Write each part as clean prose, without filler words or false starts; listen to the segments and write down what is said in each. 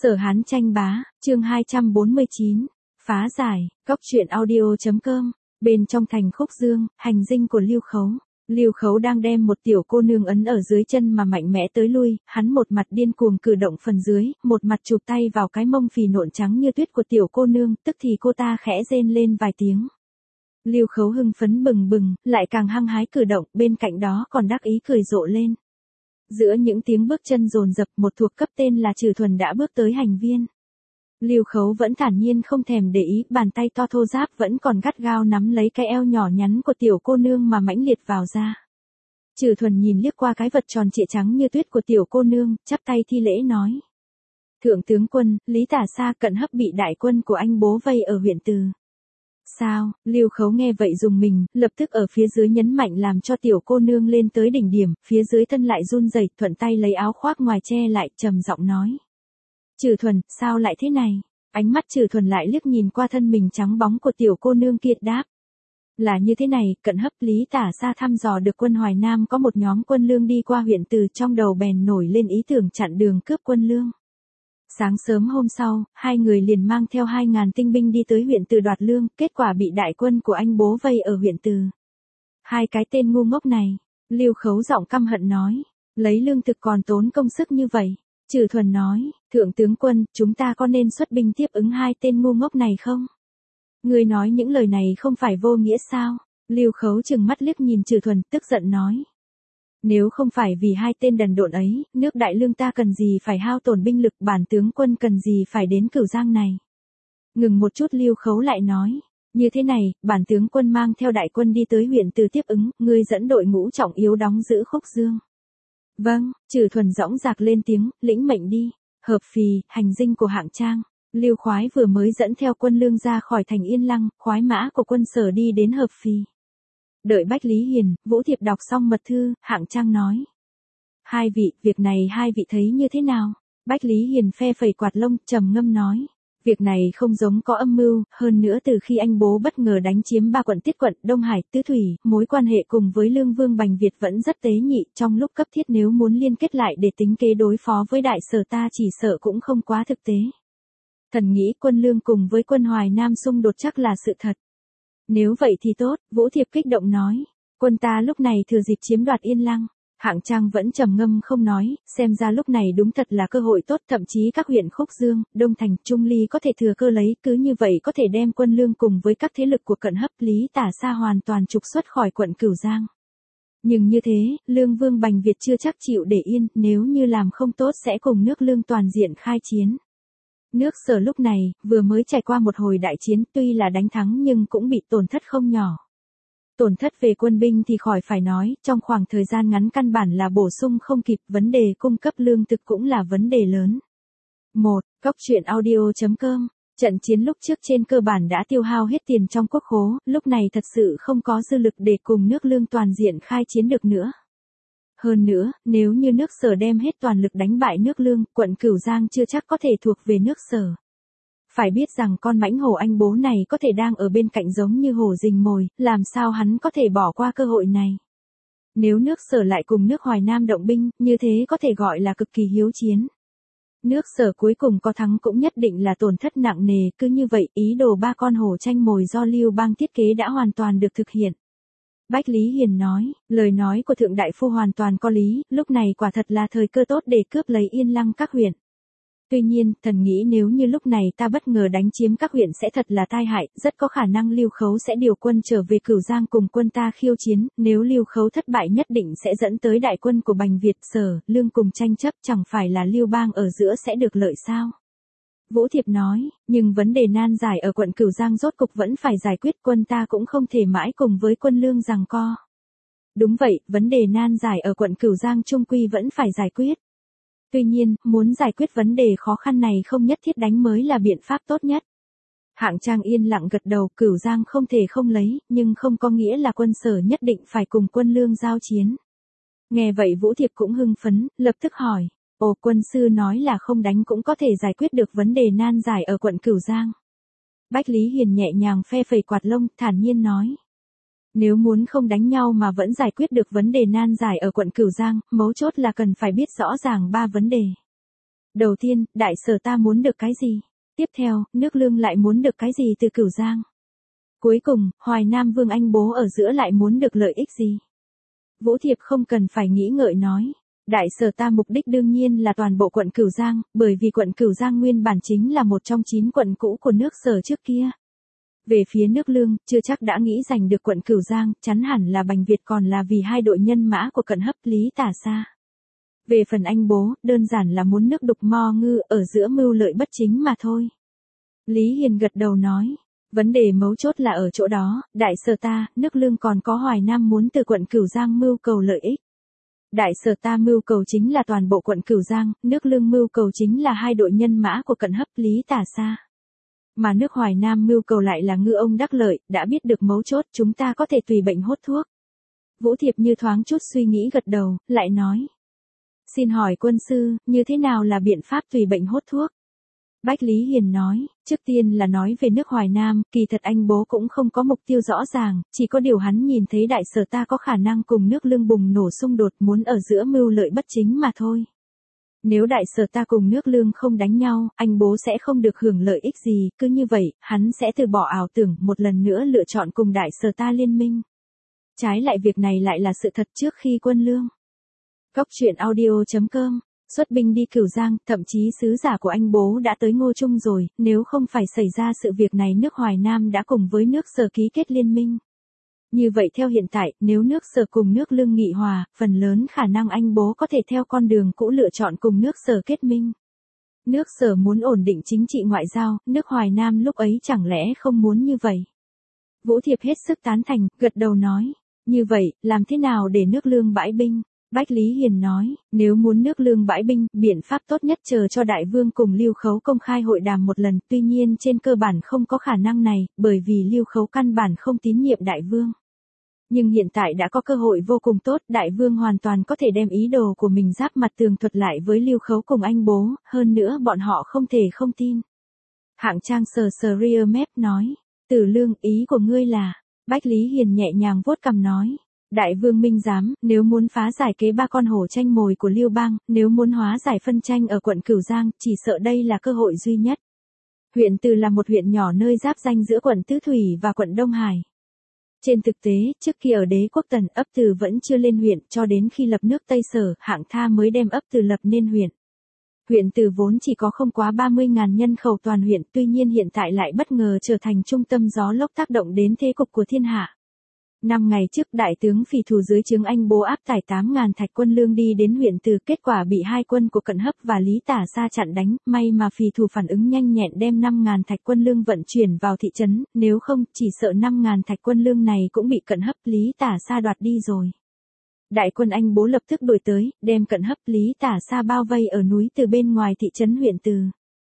Sở Hán tranh bá, chương 249, phá giải, góc truyện audio.com, bên trong thành Khúc Dương, hành dinh của Lưu Khấu. Lưu Khấu đang đem một tiểu cô nương ấn ở dưới chân mà mạnh mẽ tới lui, hắn một mặt điên cuồng cử động phần dưới, một mặt chụp tay vào cái mông phì nộn trắng như tuyết của tiểu cô nương, tức thì cô ta khẽ rên lên vài tiếng. Lưu Khấu hưng phấn bừng bừng, lại càng hăng hái cử động, bên cạnh đó còn đắc ý cười rộ lên. Giữa những tiếng bước chân dồn dập, một thuộc cấp tên là Trừ Thuần đã bước tới hành viên. Lưu Khấu vẫn thản nhiên không thèm để ý, bàn tay to thô ráp vẫn còn gắt gao nắm lấy cái eo nhỏ nhắn của tiểu cô nương mà mãnh liệt vào ra. Trừ Thuần nhìn liếc qua cái vật tròn trịa trắng như tuyết của tiểu cô nương, chắp tay thi lễ nói: "Thượng tướng quân, Lý Tả Xa Cận Hấp bị đại quân của anh bố vây ở huyện Từ." "Sao?" Lưu Khấu nghe vậy dùng mình, lập tức ở phía dưới nhấn mạnh làm cho tiểu cô nương lên tới đỉnh điểm, phía dưới thân lại run rẩy, thuận tay lấy áo khoác ngoài che lại, trầm giọng nói: "Trừ Thuần, sao lại thế này?" Ánh mắt Trừ Thuần lại liếc nhìn qua thân mình trắng bóng của tiểu cô nương kia, đáp: "Là như thế này, Cận Hấp, Lý Tả Xa thăm dò được quân Hoài Nam có một nhóm quân lương đi qua huyện Từ, trong đầu bèn nổi lên ý tưởng chặn đường cướp quân lương. Sáng sớm hôm sau, hai người liền mang theo 2.000 tinh binh đi tới huyện Từ đoạt lương, kết quả bị đại quân của anh bố vây ở huyện Từ." "Hai cái tên ngu ngốc này." Lưu Khấu giọng căm hận nói: "Lấy lương thực còn tốn công sức như vậy." Trừ Thuần nói: "Thượng tướng quân, chúng ta có nên xuất binh tiếp ứng hai tên ngu ngốc này không? Ngươi nói những lời này không phải vô nghĩa sao?" Lưu Khấu trừng mắt liếc nhìn Trừ Thuần, tức giận nói: "Nếu không phải vì hai tên đần độn ấy, nước Đại Lương ta cần gì phải hao tổn binh lực, bản tướng quân cần gì phải đến Cửu Giang này." Ngừng một chút, Lưu Khấu lại nói: "Như thế này, bản tướng quân mang theo đại quân đi tới huyện Từ tiếp ứng, ngươi dẫn đội ngũ trọng yếu đóng giữ Khúc Dương." "Vâng." Trừ Thuần dõng dạc lên tiếng, "Lĩnh mệnh đi." Hợp Phì, hành dinh của Hạng Trang. Lưu Khoái vừa mới dẫn theo quân lương ra khỏi thành Yên Lăng, khoái mã của quân Sở đi đến Hợp Phì. Đợi Bách Lý Hiền, Vũ Thiệp đọc xong mật thư, Hạng Trang nói: "Hai vị, việc này hai vị thấy như thế nào?" Bách Lý Hiền phe phẩy quạt lông, trầm ngâm nói: "Việc này không giống có âm mưu, hơn nữa từ khi anh bố bất ngờ đánh chiếm 3 quận Tiết Quận, Đông Hải, Tứ Thủy, mối quan hệ cùng với Lương Vương Bành Việt vẫn rất tế nhị, trong lúc cấp thiết nếu muốn liên kết lại để tính kế đối phó với Đại Sở ta chỉ sợ cũng không quá thực tế. Thần nghĩ quân Lương cùng với quân Hoài Nam xung đột chắc là sự thật." "Nếu vậy thì tốt." Vũ Thiệp kích động nói: "Quân ta lúc này thừa dịp chiếm đoạt Yên Lăng." Hạng Trang vẫn trầm ngâm không nói, xem ra lúc này đúng thật là cơ hội tốt, thậm chí các huyện Khúc Dương, Đông Thành, Trung Ly có thể thừa cơ lấy, cứ như vậy có thể đem quân lương cùng với các thế lực của Cận Hấp, Lý Tả Xa hoàn toàn trục xuất khỏi quận Cửu Giang. Nhưng như thế, Lương Vương Bành Việt chưa chắc chịu để yên, nếu như làm không tốt sẽ cùng nước Lương toàn diện khai chiến. Nước Sở lúc này, vừa mới trải qua một hồi đại chiến, tuy là đánh thắng nhưng cũng bị tổn thất không nhỏ. Tổn thất về quân binh thì khỏi phải nói, trong khoảng thời gian ngắn căn bản là bổ sung không kịp, vấn đề cung cấp lương thực cũng là vấn đề lớn. 1. Góc truyện audio.com. Trận chiến lúc trước trên cơ bản đã tiêu hao hết tiền trong quốc khố, lúc này thật sự không có dư lực để cùng nước Lương toàn diện khai chiến được nữa. Hơn nữa, nếu như nước Sở đem hết toàn lực đánh bại nước Lương, quận Cửu Giang chưa chắc có thể thuộc về nước Sở. Phải biết rằng con mãnh hổ anh bố này có thể đang ở bên cạnh giống như hổ rình mồi, làm sao hắn có thể bỏ qua cơ hội này. Nếu nước Sở lại cùng nước Hoài Nam động binh, như thế có thể gọi là cực kỳ hiếu chiến. Nước Sở cuối cùng có thắng cũng nhất định là tổn thất nặng nề, cứ như vậy ý đồ 3 con hổ tranh mồi do Lưu Bang thiết kế đã hoàn toàn được thực hiện. Bách Lý Hiền nói: "Lời nói của Thượng Đại Phu hoàn toàn có lý, lúc này quả thật là thời cơ tốt để cướp lấy Yên Lăng các huyện. Tuy nhiên, thần nghĩ nếu như lúc này ta bất ngờ đánh chiếm các huyện sẽ thật là tai hại, rất có khả năng Lưu Khấu sẽ điều quân trở về Cửu Giang cùng quân ta khiêu chiến, nếu Lưu Khấu thất bại nhất định sẽ dẫn tới đại quân của Bành Việt, Sở, Lương cùng tranh chấp, chẳng phải là Lưu Bang ở giữa sẽ được lợi sao?" Vũ Thiệp nói: "Nhưng vấn đề nan giải ở quận Cửu Giang rốt cục vẫn phải giải quyết, quân ta cũng không thể mãi cùng với quân Lương giằng co." "Đúng vậy, vấn đề nan giải ở quận Cửu Giang trung quy vẫn phải giải quyết. Tuy nhiên, muốn giải quyết vấn đề khó khăn này không nhất thiết đánh mới là biện pháp tốt nhất." Hạng Trang yên lặng gật đầu, Cửu Giang không thể không lấy, nhưng không có nghĩa là quân Sở nhất định phải cùng quân Lương giao chiến. Nghe vậy Vũ Thiệp cũng hưng phấn, lập tức hỏi: "Ồ, quân sư nói là không đánh cũng có thể giải quyết được vấn đề nan giải ở quận Cửu Giang?" Bách Lý Hiền nhẹ nhàng phe phẩy quạt lông, thản nhiên nói: "Nếu muốn không đánh nhau mà vẫn giải quyết được vấn đề nan giải ở quận Cửu Giang, mấu chốt là cần phải biết rõ ràng 3 vấn đề. Đầu tiên, đại sở ta muốn được cái gì? Tiếp theo, nước Lương lại muốn được cái gì từ Cửu Giang? Cuối cùng, Hoài Nam Vương anh bố ở giữa lại muốn được lợi ích gì? Vũ Thiệp không cần phải nghĩ ngợi nói. Đại sở ta mục đích đương nhiên là toàn bộ quận Cửu Giang, bởi vì quận Cửu Giang nguyên bản chính là một trong 9 quận cũ của nước sở trước kia. Về phía nước Lương, chưa chắc đã nghĩ giành được quận Cửu Giang, chắn hẳn là Bành Việt còn là vì hai đội nhân mã của Cận Hấp Lý Tả Sa. Về phần anh bố, đơn giản là muốn nước đục mo ngư ở giữa mưu lợi bất chính mà thôi. Lý Hiền gật đầu nói. Vấn đề mấu chốt là ở chỗ đó, đại sở ta, nước Lương còn có Hoài Nam muốn từ quận Cửu Giang mưu cầu lợi ích. Đại sở ta mưu cầu chính là toàn bộ quận Cửu Giang, nước Lương mưu cầu chính là hai đội nhân mã của Cận Hấp Lý Tả Sa. Mà nước Hoài Nam mưu cầu lại là ngư ông đắc lợi, đã biết được mấu chốt chúng ta có thể tùy bệnh hốt thuốc. Vũ Thiệp như thoáng chút suy nghĩ gật đầu, lại nói. Xin hỏi quân sư, như thế nào là biện pháp tùy bệnh hốt thuốc? Bách Lý Hiền nói, trước tiên là nói về nước Hoài Nam, kỳ thật anh bố cũng không có mục tiêu rõ ràng, chỉ có điều hắn nhìn thấy đại sở ta có khả năng cùng nước Lương bùng nổ xung đột muốn ở giữa mưu lợi bất chính mà thôi. Nếu đại sở ta cùng nước Lương không đánh nhau, anh bố sẽ không được hưởng lợi ích gì, cứ như vậy, hắn sẽ từ bỏ ảo tưởng một lần nữa lựa chọn cùng đại sở ta liên minh. Trái lại việc này lại là sự thật trước khi quân lương. Góc truyện audio.com Xuất binh đi Cửu Giang, thậm chí sứ giả của anh bố đã tới Ngô Trung rồi, nếu không phải xảy ra sự việc này nước Hoài Nam đã cùng với nước Sở ký kết liên minh. Như vậy theo hiện tại, nếu nước Sở cùng nước Lương nghị hòa, phần lớn khả năng anh bố có thể theo con đường cũ lựa chọn cùng nước Sở kết minh. Nước Sở muốn ổn định chính trị ngoại giao, nước Hoài Nam lúc ấy chẳng lẽ không muốn như vậy? Vũ Thiệp hết sức tán thành, gật đầu nói. Như vậy, làm thế nào để nước Lương bãi binh? Bách Lý Hiền nói, nếu muốn nước Lương bãi binh, biện pháp tốt nhất chờ cho Đại Vương cùng Lưu Khấu công khai hội đàm một lần, tuy nhiên trên cơ bản không có khả năng này, bởi vì Lưu Khấu căn bản không tín nhiệm Đại Vương. Nhưng hiện tại đã có cơ hội vô cùng tốt, Đại Vương hoàn toàn có thể đem ý đồ của mình giáp mặt tường thuật lại với Lưu Khấu cùng anh bố, hơn nữa bọn họ không thể không tin. Hạng Trang sờ sờ rear mép nói, Tử Lương, ý của ngươi là, Bách Lý Hiền nhẹ nhàng vuốt cằm nói. Đại Vương minh giám, nếu muốn phá giải kế ba con hổ tranh mồi của Lưu Bang, nếu muốn hóa giải phân tranh ở quận Cửu Giang, chỉ sợ đây là cơ hội duy nhất. Huyện Từ là một huyện nhỏ nơi giáp danh giữa quận Tứ Thủy và quận Đông Hải. Trên thực tế, trước kia ở Đế Quốc Tần, ấp Từ vẫn chưa lên huyện, cho đến khi lập nước Tây Sở, Hạng Tha mới đem ấp Từ lập nên huyện. Huyện Từ vốn chỉ có không quá 30.000 nhân khẩu toàn huyện, tuy nhiên hiện tại lại bất ngờ trở thành trung tâm gió lốc tác động đến thế cục của thiên hạ. 5 ngày trước đại tướng Phì Thù dưới trướng anh bố áp tải 8.000 thạch quân lương đi đến huyện Từ, kết quả bị hai quân của Cận Hấp và Lý Tả Sa chặn đánh, may mà Phì Thù phản ứng nhanh nhẹn đem 5.000 thạch quân lương vận chuyển vào thị trấn, nếu không, chỉ sợ 5.000 thạch quân lương này cũng bị Cận Hấp Lý Tả Sa đoạt đi rồi. Đại quân anh bố lập tức đuổi tới, đem Cận Hấp Lý Tả Sa bao vây ở núi Từ bên ngoài thị trấn huyện Từ.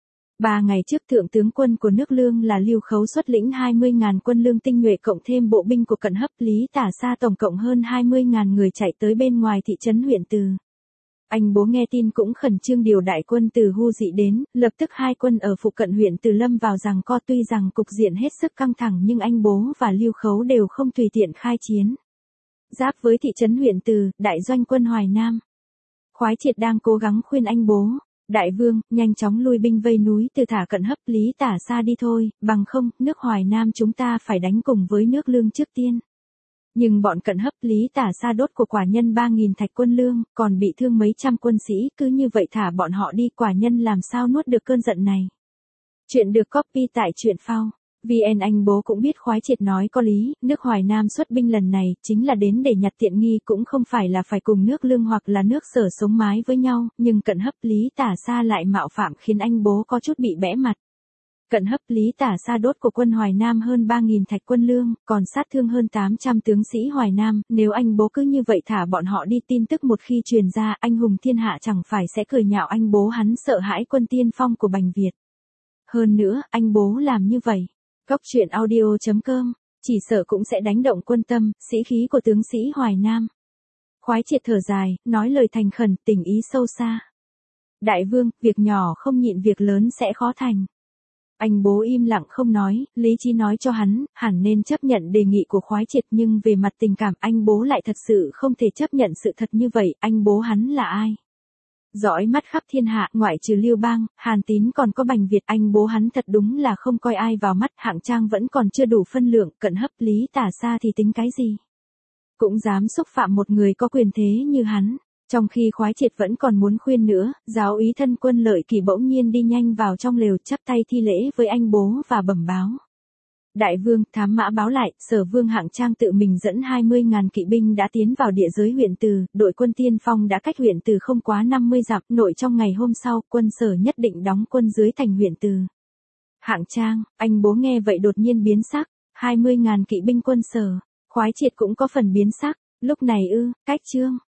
3 ngày trước thượng tướng quân của nước Lương là Lưu Khấu xuất lĩnh 20.000 quân lương tinh nhuệ cộng thêm bộ binh của Cận Hấp Lý Tả Sa tổng cộng hơn 20.000 người chạy tới bên ngoài thị trấn huyện Từ. Anh bố nghe tin cũng khẩn trương điều đại quân từ Hu Dị đến, lập tức hai quân ở phụ cận huyện Từ lâm vào giằng co, tuy rằng cục diện hết sức căng thẳng nhưng anh bố và Lưu Khấu đều không tùy tiện khai chiến. Giáp với thị trấn huyện Từ, đại doanh quân Hoài Nam. Khoái Triệt đang cố gắng khuyên anh bố. Đại Vương, nhanh chóng lui binh vây núi Từ thả Cận Hấp Lý Tả Sa đi thôi, bằng không, nước Hoài Nam chúng ta phải đánh cùng với nước Lương trước tiên. Nhưng bọn Cận Hấp Lý Tả Sa đốt của quả nhân 3.000 thạch quân lương, còn bị thương mấy trăm quân sĩ, cứ như vậy thả bọn họ đi, quả nhân làm sao nuốt được cơn giận này. Chuyện được copy tại truyện phao. VN anh bố cũng biết Khoái Triệt nói có lý, nước Hoài Nam xuất binh lần này chính là đến để nhặt tiện nghi, cũng không phải là phải cùng nước Lương hoặc là nước Sở sống mái với nhau, nhưng Cận Hấp Lý Tả Sa lại mạo phạm khiến anh bố có chút bị bẽ mặt. Cận Hấp Lý Tả Sa đốt của quân Hoài Nam hơn 3.000 thạch quân lương, còn sát thương hơn 800 tướng sĩ Hoài Nam, nếu anh bố cứ như vậy thả bọn họ đi, tin tức một khi truyền ra, anh hùng thiên hạ chẳng phải sẽ cười nhạo anh bố hắn sợ hãi quân tiên phong của Bành Việt. Hơn nữa, anh bố làm như vậy. Góc truyện audio.com, chỉ sợ cũng sẽ đánh động quân tâm, sĩ khí của tướng sĩ Hoài Nam. Khoái Triệt thở dài, nói lời thành khẩn, tình ý sâu xa. Đại Vương, việc nhỏ không nhịn việc lớn sẽ khó thành. Anh bố im lặng không nói, lý trí nói cho hắn, hẳn nên chấp nhận đề nghị của Khoái Triệt, nhưng về mặt tình cảm anh bố lại thật sự không thể chấp nhận sự thật như vậy, anh bố hắn là ai? Dõi mắt khắp thiên hạ, ngoại trừ Lưu Bang, Hàn Tín còn có Bành Việt, anh bố hắn thật đúng là không coi ai vào mắt, hạng trang vẫn còn chưa đủ phân lượng, cận hấp Lý Tả Xa thì tính cái gì. Cũng dám xúc phạm một người có quyền thế như hắn. Trong khi Khoái Triệt vẫn còn muốn khuyên nữa, giáo úy thân quân Lợi Kỳ bỗng nhiên đi nhanh vào trong lều, chắp tay thi lễ với anh bố và bẩm báo. Đại vương, thám mã báo lại, Sở Vương Hạng Trang tự mình dẫn 20.000 kỵ binh đã tiến vào địa giới huyện Từ, đội quân tiên phong đã cách huyện Từ không quá 50 dặm, nội trong ngày hôm sau, quân Sở nhất định đóng quân dưới thành huyện Từ. Hạng Trang, anh bố nghe vậy đột nhiên biến sắc, 20.000 kỵ binh quân Sở. Khoái Triệt cũng có phần biến sắc, lúc này cách Trương